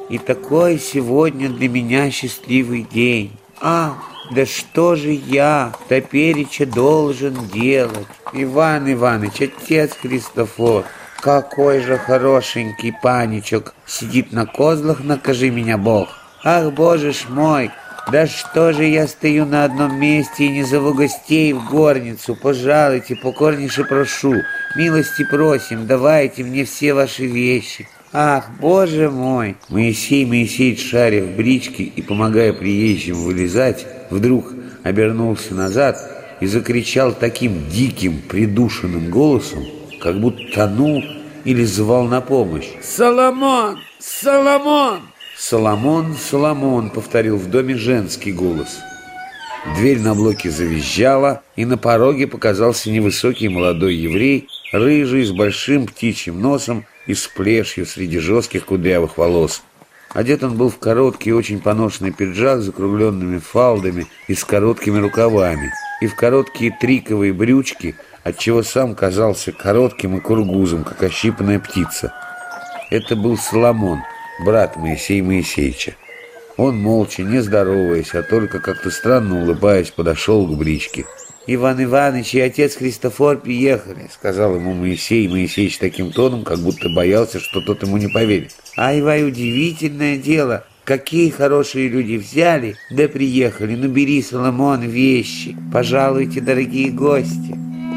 И такой сегодня для меня счастливый день. А, да что же я топереча должен делать? Иван Иваныч, отец Христофор, какой же хорошенький паничок сидит на козлах, накажи меня Бог. Ах, Боже ж мой, да что же я стою на одном месте и не зову гостей в горницу? Пожалуйте, покорнейше прошу, милости просим, давайте мне все ваши вещи. Ах, Боже мой! Моисей Моисеевич, шаря в бричке и помогая приезжим вылезать, вдруг обернулся назад и закричал таким диким, придушенным голосом, как будто тонул или звал на помощь. «Соломон! Соломон!» «Соломон, Соломон!» — повторил в доме женский голос. Дверь на блоке завизжала, и на пороге показался невысокий молодой еврей, рыжий, с большим птичьим носом и с плешью среди жестких кудрявых волос. Одет он был в короткий, очень поношенный пиджак с закругленными фалдами и с короткими рукавами, и в короткие триковые брючки, отчего сам казался коротким и кургузом, как ощипанная птица. Это был Соломон, брат Моисея Моисеевича. Он молча, не здороваясь, а только как-то странно улыбаясь, подошел к бричке. «Иван Иванович и отец Христофор приехали», — сказал ему Моисей Моисеевич таким тоном, как будто боялся, что тот ему не поверит. «Ай-вай, удивительное дело! Какие хорошие люди взяли, да приехали! Ну бери, Соломон, вещи! Пожалуйте, дорогие гости!»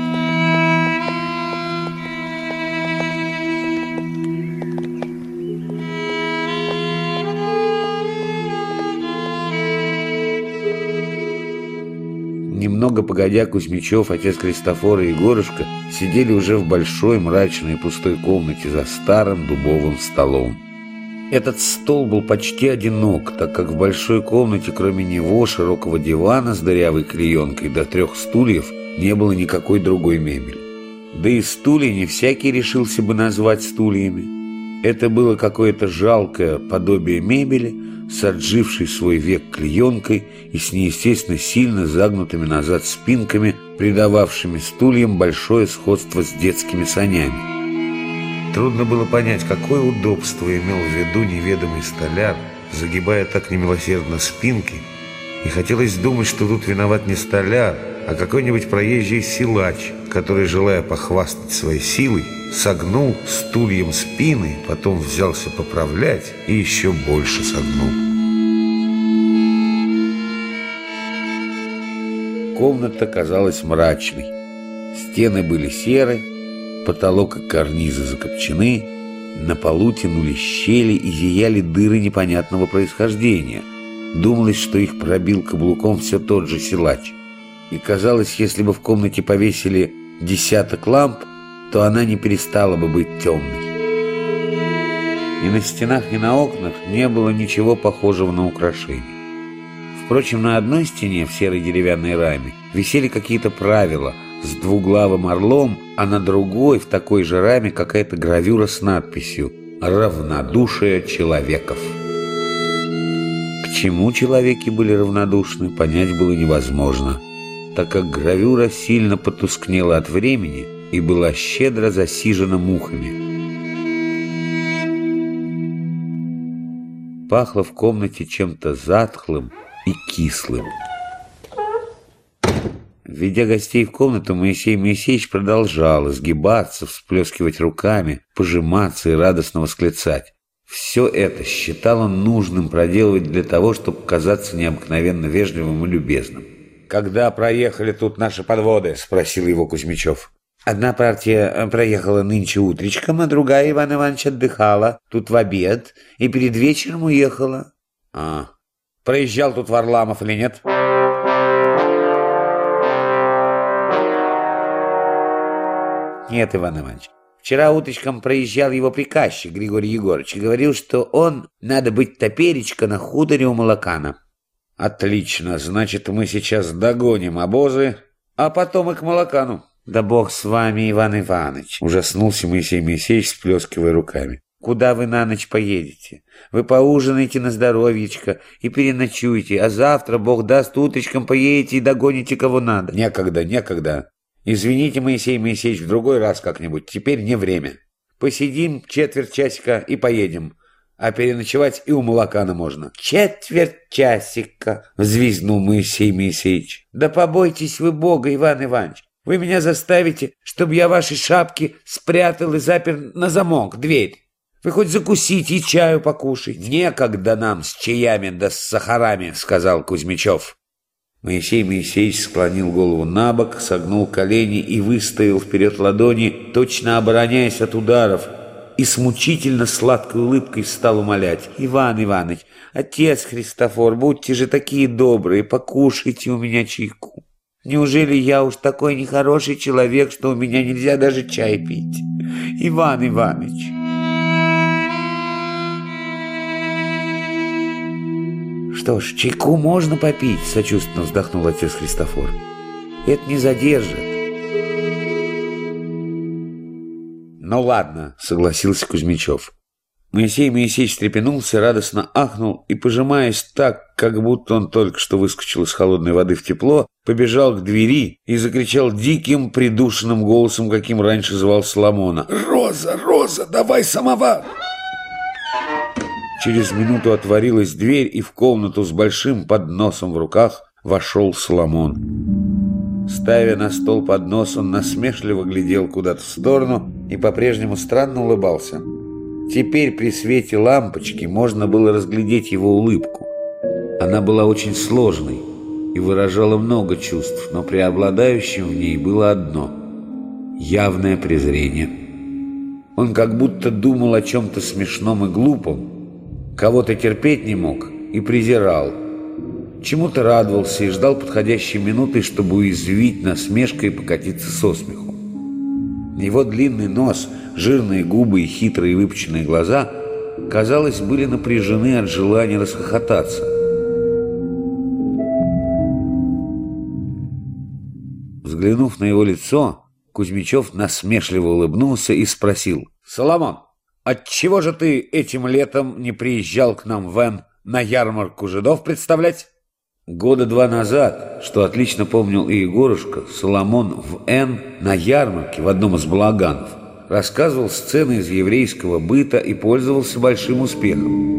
Немного погодя, Кузьмичев, отец Христофора и Егорушка сидели уже в большой мрачной пустой комнате за старым дубовым столом. Этот стол был почти одинок, так как в большой комнате, кроме него, широкого дивана с дырявой клеенкой до 3 стульев, не было никакой другой мебели. Да и стулья не всякий решился бы назвать стульями. Это было какое-то жалкое подобие мебели, с отжившей свой век клеенкой и с неестественно сильно загнутыми назад спинками, придававшими стульям большое сходство с детскими санями. Трудно было понять, какое удобство имел в виду неведомый столяр, загибая так немилосердно спинки, и хотелось думать, что тут виноват не столяр, а какой-нибудь проезжий силач, который, желая похвастать своей силой, согнул стульям спины, потом взялся поправлять и еще больше согнул. Комната казалась мрачной. Стены были серы, потолок и карнизы закопчены, на полу тянулись щели и зияли дыры непонятного происхождения. Думалось, что их пробил каблуком все тот же силач. И казалось, если бы в комнате повесили 10 ламп, то она не перестала бы быть темной. Ни на стенах, ни на окнах не было ничего похожего на украшения. Впрочем, на одной стене в серой деревянной раме висели какие-то правила с двуглавым орлом, а на другой в такой же раме какая-то гравюра с надписью «Равнодушие человеков». К чему человеки были равнодушны, понять было невозможно, так как гравюра сильно потускнела от времени и была щедро засижена мухами. Пахло в комнате чем-то затхлым и кислым. Введя гостей в комнату, Моисей Моисеевич продолжал изгибаться, всплескивать руками, пожиматься и радостно восклицать. Все это считал он нужным проделывать для того, чтобы казаться необыкновенно вежливым и любезным. «Когда проехали тут наши подводы?» — спросил его Кузьмичев. «Одна партия проехала нынче утречком, а другая, Иван Иванович, отдыхала тут в обед и перед вечером уехала». «А, проезжал тут Варламов или нет?» «Нет, Иван Иванович. Вчера утречком проезжал его приказчик Григорий Егорович и говорил, что он надо быть топеречка на хуторе у Молокана». «Отлично, значит, мы сейчас догоним обозы, а потом и к Молокану». «Да бог с вами, Иван Иванович!» — ужаснулся Моисей Моисеевич, сплескивая руками. «Куда вы на ночь поедете? Вы поужинаете на здоровьечко и переночуете, а завтра, бог даст, утречком поедете и догоните кого надо». «Некогда, некогда. Извините, Моисей Моисеевич, в другой раз как-нибудь. Теперь не время. Посидим четверть часика и поедем. а переночевать и у Молокана можно. Четверть часика, взвизгнул Моисей Моисеевич. Да побойтесь вы Бога, Иван Иванович. Вы меня заставите, чтобы я ваши шапки спрятал и запер на замок дверь. Вы хоть закусите и чаю покушайте. Некогда нам с чаями да с сахарами, сказал Кузьмичев. Моисей Моисеевич склонил голову на бок, согнул колени и выставил вперед ладони, точно обороняясь от ударов, и с мучительно сладкой улыбкой стал умолять. «Иван Иванович, отец Христофор, будьте же такие добрые, покушайте у меня чайку. Неужели я уж такой нехороший человек, что у меня нельзя даже чай пить? Иван Иванович!» «Что ж, чайку можно попить», — сочувственно вздохнул отец Христофор. «Это не задержит». «Ну ладно», — согласился Кузьмичев. Моисей Моисеевич встрепенулся, радостно ахнул и, пожимаясь так, как будто он только что выскочил из холодной воды в тепло, побежал к двери и закричал диким, придушенным голосом, каким раньше звал Соломона. «Роза, Роза, давай самовар!» Через минуту отворилась дверь, и в комнату с большим подносом в руках вошел Соломон. Ставя на стол поднос, он насмешливо глядел куда-то в сторону и по-прежнему странно улыбался. Теперь при свете лампочки можно было разглядеть его улыбку. Она была очень сложной и выражала много чувств, но преобладающим в ней было одно – явное презрение. Он как будто думал о чем-то смешном и глупом, кого-то терпеть не мог и презирал, чему-то радовался и ждал подходящей минуты, чтобы уязвить насмешкой и покатиться со смеху. Его длинный нос, жирные губы и хитрые выпученные глаза, казалось, были напряжены от желания расхохотаться. Взглянув на его лицо, Кузьмичев насмешливо улыбнулся и спросил: «Соломон, отчего же ты этим летом не приезжал к нам в Н на ярмарку жидов представлять?» Года 2 назад, что отлично помнил и Егорушка, Соломон в Н на ярмарке в одном из балаганов рассказывал сцены из еврейского быта и пользовался большим успехом.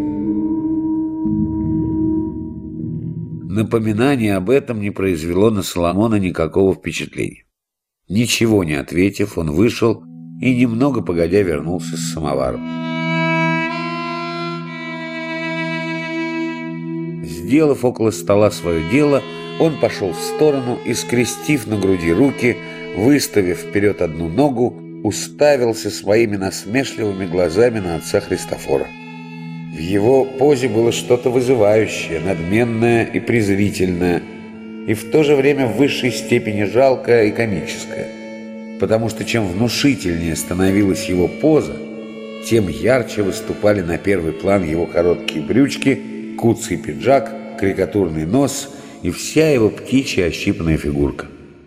Напоминание об этом не произвело на Соломона никакого впечатления. Ничего не ответив, он вышел и немного погодя вернулся с самоваром. Сделав около стола свое дело, он пошел в сторону и, скрестив на груди руки, выставив вперед одну ногу, уставился своими насмешливыми глазами на отца Христофора. В его позе было что-то вызывающее, надменное и презрительное, и в то же время в высшей степени жалкое и комическое, потому что чем внушительнее становилась его поза, тем ярче выступали на первый план его короткие брючки, куцый пиджак, карикатурный нос и вся его птичья ощипанная фигурка.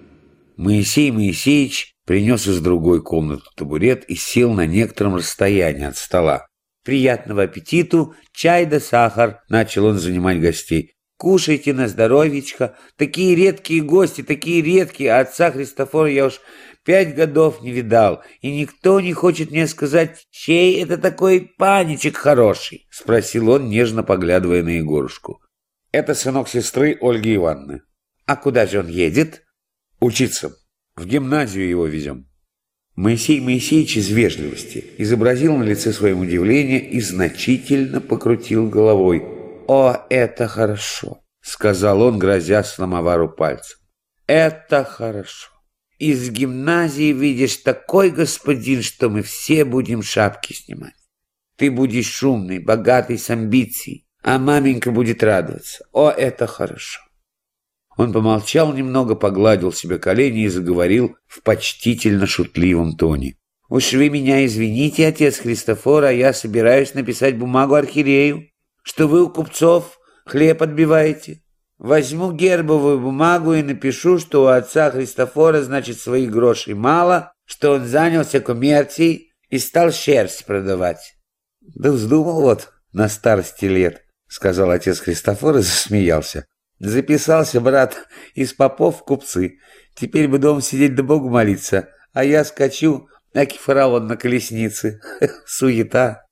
Моисей Моисеевич принес из другой комнаты табурет и сел на некотором расстоянии от стола. «Приятного аппетиту, чай да сахар», — начал он занимать гостей. «Кушайте на здоровьечко. Такие редкие гости, такие редкие, а отца Христофора я уж 5 годов не видал, и никто не хочет мне сказать, чей это такой паничек хороший?» — спросил он, нежно поглядывая на Егорушку. «Это сынок сестры Ольги Ивановны». «А куда же он едет?» «Учиться. В гимназию его везем». Моисей Моисеевич из вежливости изобразил на лице своем удивление и значительно покрутил головой. «О, это хорошо», — сказал он, грозя самовару пальцем. «Это хорошо. Из гимназии видишь такой господин, что мы все будем шапки снимать. Ты будешь шумный, богатый, с амбицией, а маменька будет радоваться. О, это хорошо». Он помолчал немного, погладил себе колени и заговорил в почтительно-шутливом тоне. «Уж вы меня извините, отец Христофор, а я собираюсь написать бумагу архиерею, что вы у купцов хлеб отбиваете. Возьму гербовую бумагу и напишу, что у отца Христофора, значит, своих грошей мало, что он занялся коммерцией и стал шерсть продавать». «Да вздумал вот на старости лет», — сказал отец Христофор и засмеялся. «Записался, брат, из попов в купцы. Теперь бы дома сидеть да Богу молиться, а я скачу, аки фараон на колеснице. Суета».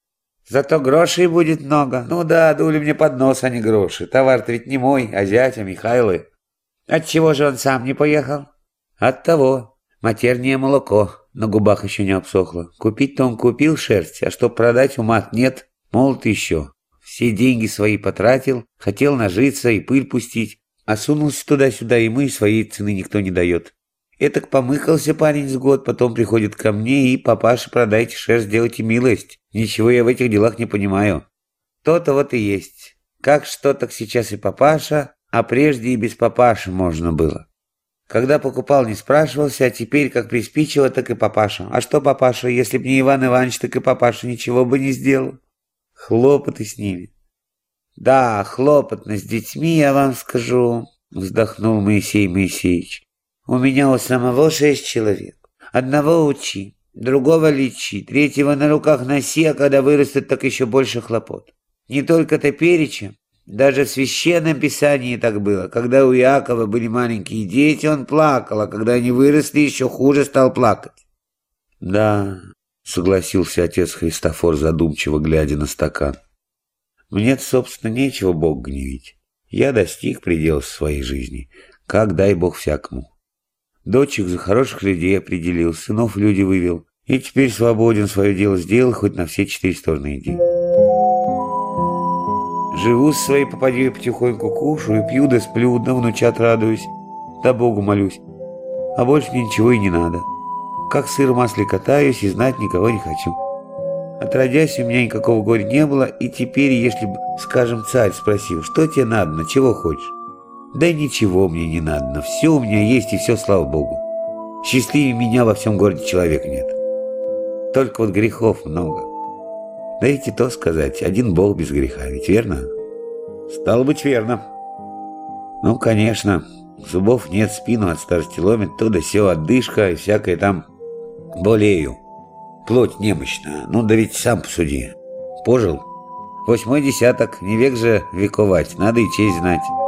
Зато грошей будет много. Ну да, дули мне под нос, а не гроши. Товар-то ведь не мой, а зятя Михайлы. Отчего же он сам не поехал? Оттого. Матернее молоко на губах еще не обсохло. Купить-то он купил шерсть, а чтоб продать ума нет, молод еще. Все деньги свои потратил, хотел нажиться и пыль пустить, а сунулся туда-сюда, ему и своей цены никто не дает. Этак помыкался парень с год, потом приходит ко мне и: папаша, продайте шерсть, сделайте милость. Ничего я в этих делах не понимаю. То-то вот и есть. Как что, так сейчас и папаша, а прежде и без папаши можно было. Когда покупал, не спрашивался, а теперь как приспичило, так и папаша. А что папаша, если б не Иван Иванович, так и папаша ничего бы не сделал. Хлопоты с ними. Да, хлопотно с детьми, я вам скажу, вздохнул Моисей Моисеевич. У меня у самого 6 человек. Одного учи, другого лечи, третьего на руках носи, а когда вырастет, так еще больше хлопот. Не только топереча, даже в Священном Писании так было. Когда у Иакова были маленькие дети, он плакал, а когда они выросли, еще хуже стал плакать. Да, согласился отец Христофор, задумчиво глядя на стакан. Мне-то, собственно, нечего Бога гневить. Я достиг предела своей жизни, как дай Бог всякому. Дочек за хороших людей определил, сынов люди вывел, и теперь свободен, свое дело сделал, хоть на все 4 стороны иди. Живу с своей попадьей потихоньку, кушаю, пью да сплю, да внучат радуюсь, да Богу молюсь. А больше мне ничего и не надо. Как сыр в масле катаюсь и знать никого не хочу. Отродясь, у меня никакого горя не было, и теперь, если бы, скажем, царь спросил, что тебе надо, чего хочешь? Да ничего мне не надо, все у меня есть и все, слава Богу. Счастливее меня во всем городе человека нет. Только вот грехов много. Да и то сказать, один Бог без греха, ведь верно? Стало быть, верно. Ну, конечно, зубов нет, спину от старости ломит, то да сё, отдышка и всякое там. Болею. Плоть немощна, ну да ведь сам посуди. Пожил. 8 десяток, не век же вековать, надо и честь знать.